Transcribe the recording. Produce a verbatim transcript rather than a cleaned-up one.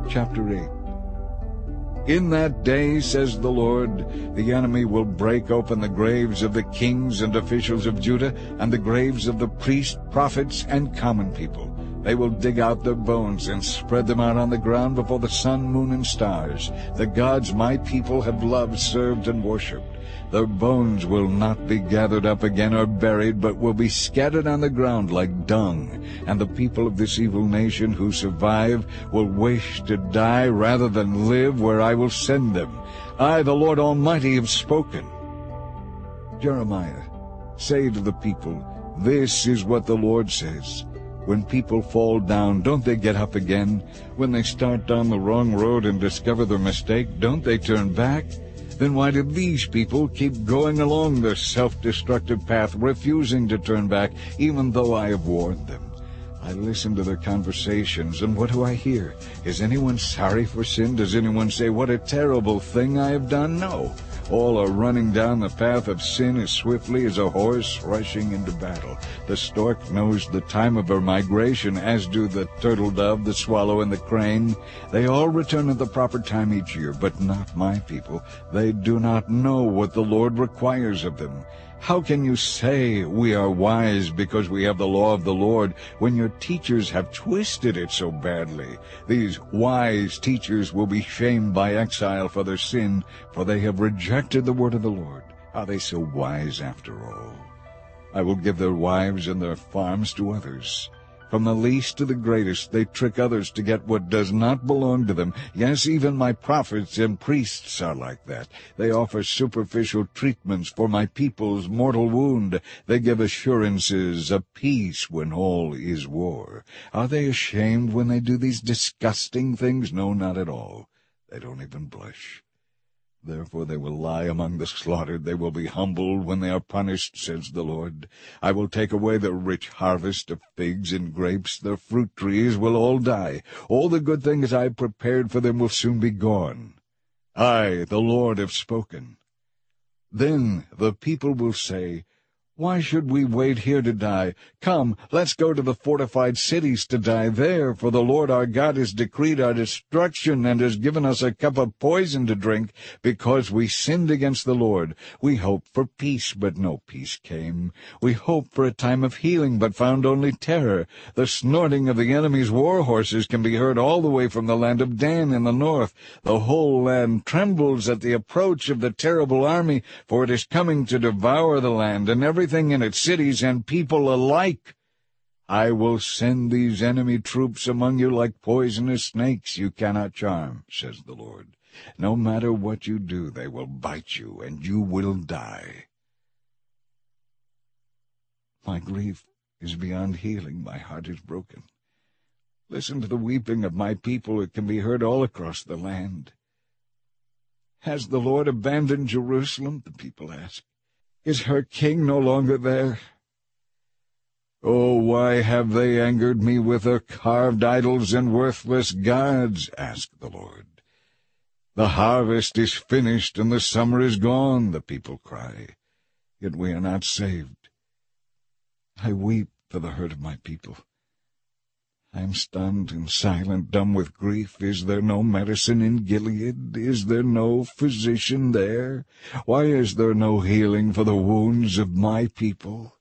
Chapter eight. In that day, says the Lord, the enemy will break open the graves of the kings and officials of Judah, and the graves of the priests, prophets, and common people. They will dig out their bones and spread them out on the ground before the sun, moon, and stars, the gods my people have loved, served, and worshipped. Their bones will not be gathered up again or buried, but will be scattered on the ground like dung. And the people of this evil nation who survive will wish to die rather than live where I will send them. I, the Lord Almighty, have spoken. Jeremiah, say to the people, this is what the Lord says. When people fall down, don't they get up again? When they start down the wrong road and discover their mistake, don't they turn back? Then why do these people keep going along their self-destructive path, refusing to turn back, even though I have warned them? I listen to their conversations, and what do I hear? Is anyone sorry for sin? Does anyone say, what a terrible thing I have done? No. All are running down the path of sin as swiftly as a horse rushing into battle. The stork knows the time of her migration, as do the turtle dove, the swallow, and the crane. They all return at the proper time each year, but not my people. They do not know what the Lord requires of them. How can you say we are wise because we have the law of the Lord, when your teachers have twisted it so badly? These wise teachers will be shamed by exile for their sin, for they have rejected the word of the Lord. Are they so wise after all? I will give their wives and their farms to others. From the least to the greatest, they trick others to get what does not belong to them. Yes, even my prophets and priests are like that. They offer superficial treatments for my people's mortal wound. They give assurances of peace when all is war. Are they ashamed when they do these disgusting things? No, not at all. They don't even blush. Therefore they will lie among the slaughtered. They will be humbled when they are punished, says the Lord. I will take away their rich harvest of figs and grapes. Their fruit trees will all die. All the good things I have prepared for them will soon be gone. I, the Lord, have spoken. Then the people will say, why should we wait here to die? Come, let's go to the fortified cities to die there, for the Lord our God has decreed our destruction and has given us a cup of poison to drink, because we sinned against the Lord. We hoped for peace, but no peace came. We hoped for a time of healing, but found only terror. The snorting of the enemy's war horses can be heard all the way from the land of Dan in the north. The whole land trembles at the approach of the terrible army, for it is coming to devour the land, and every everything in its cities and people alike. I will send these enemy troops among you like poisonous snakes you cannot charm, says the Lord. No matter what you do, they will bite you, and you will die. My grief is beyond healing. My heart is broken. Listen to the weeping of my people. It can be heard all across the land. Has the Lord abandoned Jerusalem? The people ask. Is her king no longer there? Oh, why have they angered me with their carved idols and worthless gods? Asked the Lord. The harvest is finished and the summer is gone, the people cry. Yet we are not saved. I weep for the hurt of my people. I am stunned and silent, dumb with grief. Is there no medicine in Gilead? Is there no physician there? Why is there no healing for the wounds of my people?